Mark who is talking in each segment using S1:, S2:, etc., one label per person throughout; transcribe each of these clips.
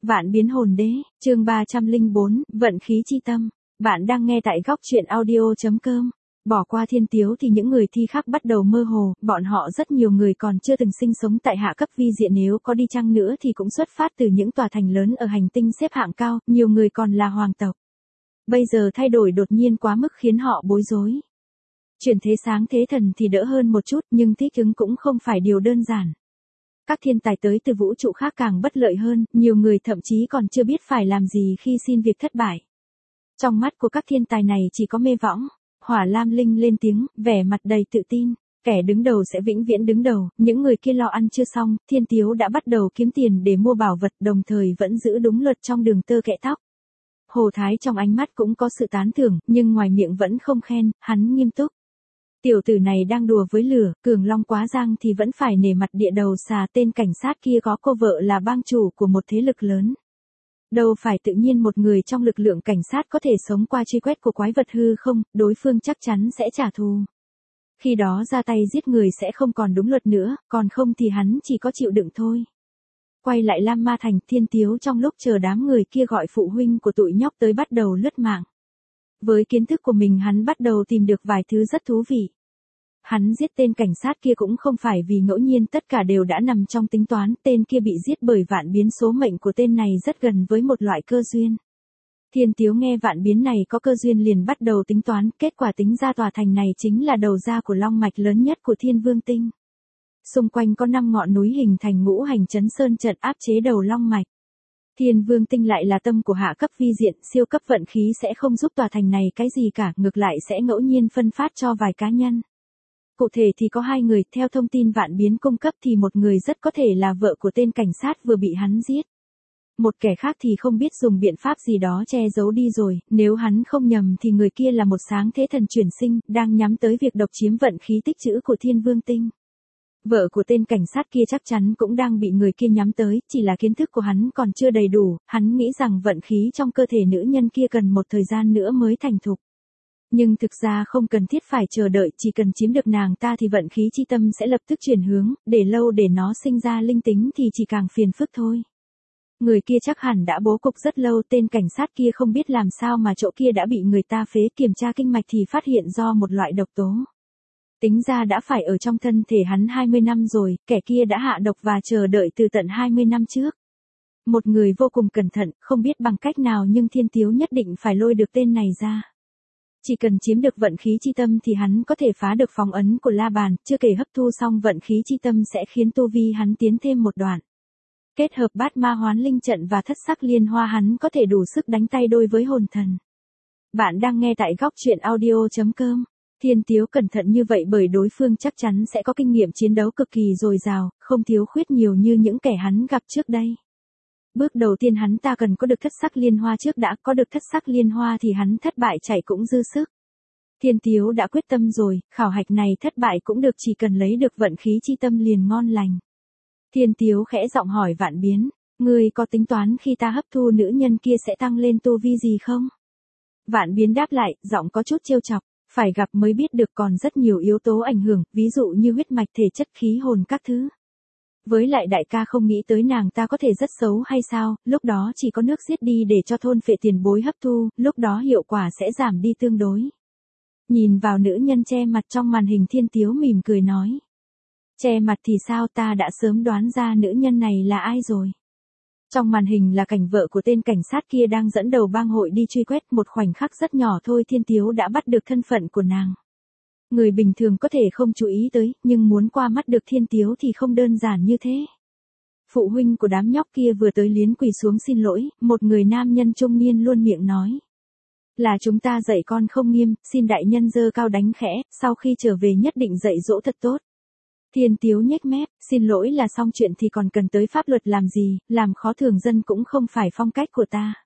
S1: Vạn biến hồn đế, chương 304, vận khí chi tâm. Bạn đang nghe tại góc truyện audio.com. Bỏ qua Thiên Tiếu thì những người thi khác bắt đầu mơ hồ, bọn họ rất nhiều người còn chưa từng sinh sống tại hạ cấp vi diện, nếu có đi chăng nữa thì cũng xuất phát từ những tòa thành lớn ở hành tinh xếp hạng cao, nhiều người còn là hoàng tộc. Bây giờ thay đổi đột nhiên quá mức khiến họ bối rối. Chuyển thế sáng thế thần thì đỡ hơn một chút, nhưng thích ứng cũng không phải điều đơn giản. Các thiên tài tới từ vũ trụ khác càng bất lợi hơn, nhiều người thậm chí còn chưa biết phải làm gì khi xin việc thất bại. Trong mắt của các thiên tài này chỉ có mê võng. Hỏa Lam Linh lên tiếng, vẻ mặt đầy tự tin. Kẻ đứng đầu sẽ vĩnh viễn đứng đầu, những người kia lo ăn chưa xong, Thiên Tiếu đã bắt đầu kiếm tiền để mua bảo vật, đồng thời vẫn giữ đúng luật trong đường tơ kẽ tóc. Hồ Thái trong ánh mắt cũng có sự tán thưởng, nhưng ngoài miệng vẫn không khen, hắn nghiêm túc. Tiểu tử này đang đùa với lửa, cường long quá giang thì vẫn phải nể mặt địa đầu xà. Tên cảnh sát kia có cô vợ là bang chủ của một thế lực lớn. Đâu phải tự nhiên một người trong lực lượng cảnh sát có thể sống qua truy quét của quái vật hư không, đối phương chắc chắn sẽ trả thù. Khi đó ra tay giết người sẽ không còn đúng luật nữa, còn không thì hắn chỉ có chịu đựng thôi. Quay lại Lam Ma Thành, Thiên Tiếu trong lúc chờ đám người kia gọi phụ huynh của tụi nhóc tới bắt đầu lướt mạng. Với kiến thức của mình hắn bắt đầu tìm được vài thứ rất thú vị. Hắn giết tên cảnh sát kia cũng không phải vì ngẫu nhiên, tất cả đều đã nằm trong tính toán. Tên kia bị giết bởi vạn biến, số mệnh của tên này rất gần với một loại cơ duyên. Thiên Tiếu nghe vạn biến này có cơ duyên liền bắt đầu tính toán, kết quả tính ra tòa thành này chính là đầu ra của long mạch lớn nhất của Thiên Vương Tinh. Xung quanh có 5 ngọn núi hình thành ngũ hành chấn sơn trận áp chế đầu long mạch. Thiên Vương Tinh lại là tâm của hạ cấp vi diện, siêu cấp vận khí sẽ không giúp tòa thành này cái gì cả, ngược lại sẽ ngẫu nhiên phân phát cho vài cá nhân. Cụ thể thì có 2 người, theo thông tin vạn biến cung cấp thì một người rất có thể là vợ của tên cảnh sát vừa bị hắn giết. Một kẻ khác thì không biết dùng biện pháp gì đó che giấu đi rồi, nếu hắn không nhầm thì người kia là một sáng thế thần chuyển sinh, đang nhắm tới việc độc chiếm vận khí tích trữ của Thiên Vương Tinh. Vợ của tên cảnh sát kia chắc chắn cũng đang bị người kia nhắm tới, chỉ là kiến thức của hắn còn chưa đầy đủ, hắn nghĩ rằng vận khí trong cơ thể nữ nhân kia cần một thời gian nữa mới thành thục. Nhưng thực ra không cần thiết phải chờ đợi, chỉ cần chiếm được nàng ta thì vận khí chi tâm sẽ lập tức chuyển hướng, để lâu để nó sinh ra linh tính thì chỉ càng phiền phức thôi. Người kia chắc hẳn đã bố cục rất lâu, tên cảnh sát kia không biết làm sao mà chỗ kia đã bị người ta phế, kiểm tra kinh mạch thì phát hiện do một loại độc tố. Tính ra đã phải ở trong thân thể hắn 20 năm rồi, kẻ kia đã hạ độc và chờ đợi từ tận 20 năm trước. Một người vô cùng cẩn thận, không biết bằng cách nào nhưng Thiên Tiếu nhất định phải lôi được tên này ra. Chỉ cần chiếm được vận khí chi tâm thì hắn có thể phá được phong ấn của La Bàn, chưa kể hấp thu xong vận khí chi tâm sẽ khiến tu vi hắn tiến thêm một đoạn. Kết hợp bát ma hoán linh trận và thất sắc liên hoa hắn có thể đủ sức đánh tay đôi với hồn thần. Bạn đang nghe tại góc truyện audio.com. Thiên Tiếu cẩn thận như vậy bởi đối phương chắc chắn sẽ có kinh nghiệm chiến đấu cực kỳ dồi dào, không thiếu khuyết nhiều như những kẻ hắn gặp trước đây. Bước đầu tiên hắn ta cần có được thất sắc liên hoa trước đã, có được thất sắc liên hoa thì hắn thất bại chạy cũng dư sức. Thiên Tiếu đã quyết tâm rồi, khảo hạch này thất bại cũng được, chỉ cần lấy được vận khí chi tâm liền ngon lành. Thiên Tiếu khẽ giọng hỏi vạn biến, ngươi có tính toán khi ta hấp thu nữ nhân kia sẽ tăng lên tu vi gì không? Vạn biến đáp lại, giọng có chút trêu chọc, phải gặp mới biết được, còn rất nhiều yếu tố ảnh hưởng, ví dụ như huyết mạch, thể chất, khí hồn các thứ. Với lại đại ca không nghĩ tới nàng ta có thể rất xấu hay sao, lúc đó chỉ có nước giết đi để cho thôn phệ tiền bối hấp thu, lúc đó hiệu quả sẽ giảm đi tương đối. Nhìn vào nữ nhân che mặt trong màn hình, Thiên Tiếu mỉm cười nói. Che mặt thì sao, ta đã sớm đoán ra nữ nhân này là ai rồi. Trong màn hình là cảnh vợ của tên cảnh sát kia đang dẫn đầu bang hội đi truy quét, một khoảnh khắc rất nhỏ thôi Thiên Tiếu đã bắt được thân phận của nàng. Người bình thường có thể không chú ý tới, nhưng muốn qua mắt được Thiên Tiếu thì không đơn giản như thế. Phụ huynh của đám nhóc kia vừa tới liến quỳ xuống xin lỗi, một người nam nhân trung niên luôn miệng nói. Là chúng ta dạy con không nghiêm, xin đại nhân giơ cao đánh khẽ, sau khi trở về nhất định dạy dỗ thật tốt. Thiên Tiếu nhếch mép, xin lỗi là xong chuyện thì còn cần tới pháp luật làm gì, làm khó thường dân cũng không phải phong cách của ta.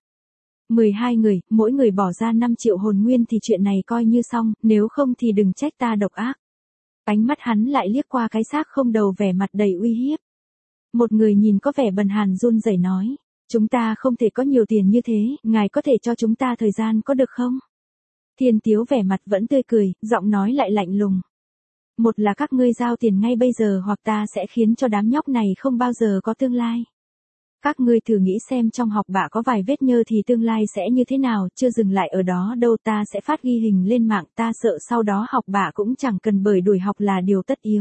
S1: 12 người, mỗi người bỏ ra 5 triệu hồn nguyên thì chuyện này coi như xong, nếu không thì đừng trách ta độc ác. Ánh mắt hắn lại liếc qua cái xác không đầu, vẻ mặt đầy uy hiếp. Một người nhìn có vẻ bần hàn run rẩy nói, chúng ta không thể có nhiều tiền như thế, ngài có thể cho chúng ta thời gian có được không? Thiên Tiếu vẻ mặt vẫn tươi cười, giọng nói lại lạnh lùng. Một là các ngươi giao tiền ngay bây giờ hoặc ta sẽ khiến cho đám nhóc này không bao giờ có tương lai. Các ngươi thử nghĩ xem trong học bạ có vài vết nhơ thì tương lai sẽ như thế nào, chưa dừng lại ở đó đâu, ta sẽ phát ghi hình lên mạng, ta sợ sau đó học bạ cũng chẳng cần bởi đuổi học là điều tất yếu.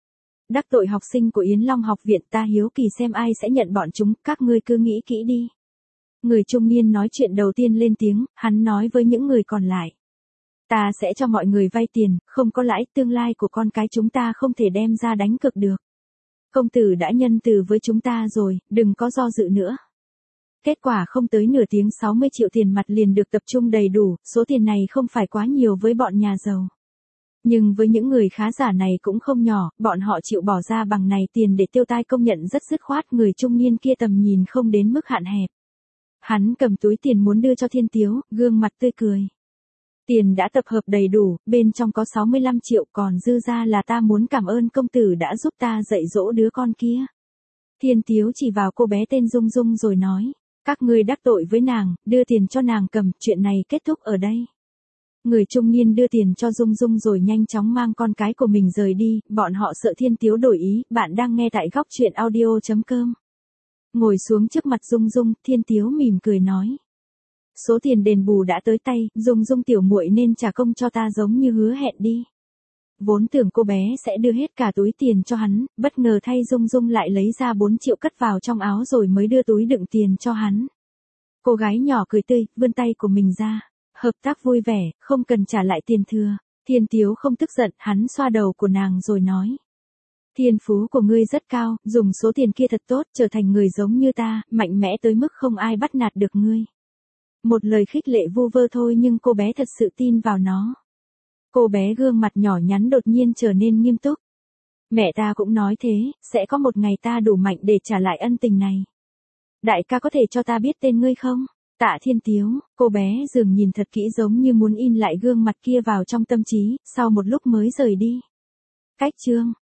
S1: Đắc tội học sinh của Yến Long học viện, ta hiếu kỳ xem ai sẽ nhận bọn chúng, các ngươi cứ nghĩ kỹ đi. Người trung niên nói chuyện đầu tiên lên tiếng, hắn nói với những người còn lại. Ta sẽ cho mọi người vay tiền, không có lãi, tương lai của con cái chúng ta không thể đem ra đánh cược được. Công tử đã nhân từ với chúng ta rồi, đừng có do dự nữa. Kết quả không tới nửa tiếng 60 triệu tiền mặt liền được tập trung đầy đủ, số tiền này không phải quá nhiều với bọn nhà giàu. Nhưng với những người khá giả này cũng không nhỏ, bọn họ chịu bỏ ra bằng này tiền để tiêu tai công nhận rất dứt khoát, người trung niên kia tầm nhìn không đến mức hạn hẹp. Hắn cầm túi tiền muốn đưa cho Thiên Tiếu, gương mặt tươi cười. Tiền đã tập hợp đầy đủ, bên trong có 65 triệu, còn dư ra là ta muốn cảm ơn công tử đã giúp ta dạy dỗ đứa con kia. Thiên Tiếu chỉ vào cô bé tên Dung Dung rồi nói, các ngươi đắc tội với nàng, đưa tiền cho nàng cầm, chuyện này kết thúc ở đây. Người trung niên đưa tiền cho Dung Dung rồi nhanh chóng mang con cái của mình rời đi, bọn họ sợ Thiên Tiếu đổi ý. Bạn đang nghe tại góc truyện audio.com. Ngồi xuống trước mặt Dung Dung, Thiên Tiếu mỉm cười nói. Số tiền đền bù đã tới tay, Dung Dung tiểu muội nên trả công cho ta giống như hứa hẹn đi. Vốn tưởng cô bé sẽ đưa hết cả túi tiền cho hắn, bất ngờ thay Dung Dung lại lấy ra 4 triệu cất vào trong áo rồi mới đưa túi đựng tiền cho hắn. Cô gái nhỏ cười tươi, vươn tay của mình ra. Hợp tác vui vẻ, không cần trả lại tiền thừa. Thiên Tiếu không tức giận, hắn xoa đầu của nàng rồi nói. Thiên phú của ngươi rất cao, dùng số tiền kia thật tốt, trở thành người giống như ta, mạnh mẽ tới mức không ai bắt nạt được ngươi. Một lời khích lệ vu vơ thôi nhưng cô bé thật sự tin vào nó. Cô bé gương mặt nhỏ nhắn đột nhiên trở nên nghiêm túc. Mẹ ta cũng nói thế, sẽ có một ngày ta đủ mạnh để trả lại ân tình này. Đại ca có thể cho ta biết tên ngươi không? Tạ Thiên Tiếu, cô bé dường nhìn thật kỹ giống như muốn in lại gương mặt kia vào trong tâm trí, sau một lúc mới rời đi. Cách chương